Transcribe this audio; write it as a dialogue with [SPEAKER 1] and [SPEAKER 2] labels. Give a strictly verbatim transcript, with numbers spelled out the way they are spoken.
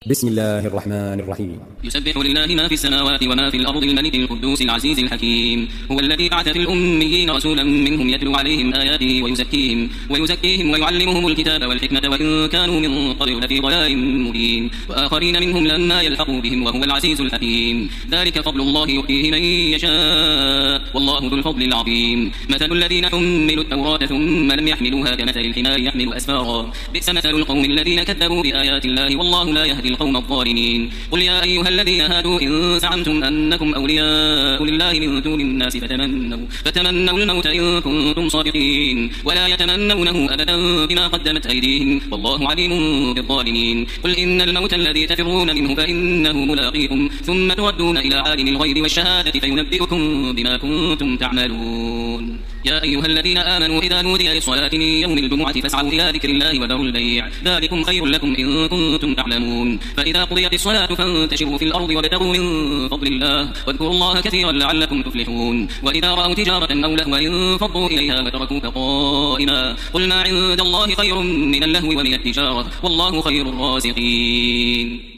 [SPEAKER 1] بسم الله الرحمن الرحيم.
[SPEAKER 2] يسبح لله ما في السماوات وما في الأرض الملك القدوس العزيز الحكيم. هو الذي بعث في الأميين رسولا منهم يتلو عليهم آياته ويزكيهم ويزكيهم ويعلمهم الكتاب والحكمة وإن كانوا من قبل لفي ضلال مبين وآخرين منهم لما يلحقوا بهم وهو العزيز الحكيم. ذلك فضل الله يؤتيه من يشاء والله ذو الفضل العظيم. مثل الذين حملوا التوراة ثم لم يحملوها كمثل الحمار يحمل أسفارا بئس مثل القوم الذين كذبوا بآيات الله والله لا يهدي القوم الظالمين. قل يا أيها الذين هادوا إن زعمتم أنكم أولياء لله من دون الناس فتمنوا, فتمنوا الموت إن كنتم صادقين ولا يتمنونه أبدا بما قدمت أيديهم والله عليم بالظالمين. قل إن الموت الذي تفرون منه فإنه ملاقيكم ثم تردون إلى عالم الغيب والشهادة فينبئكم بما كنتم تعملون. يا أيها الذين آمنوا إذا نودي للصلاة من يوم الجمعة فاسعوا إلى ذكر الله وذروا البيع ذلكم خير لكم إن كنتم تعلمون. فإذا قضيت الصلاة فانتشروا في الأرض وابتغوا من فضل الله واذكروا الله كثيرا لعلكم تفلحون. وإذا رأوا تجارة أو لهوا انفضوا إليها وتركوك قائما قل ما عند الله خير من اللهو ومن التجارة والله خير الرازقين.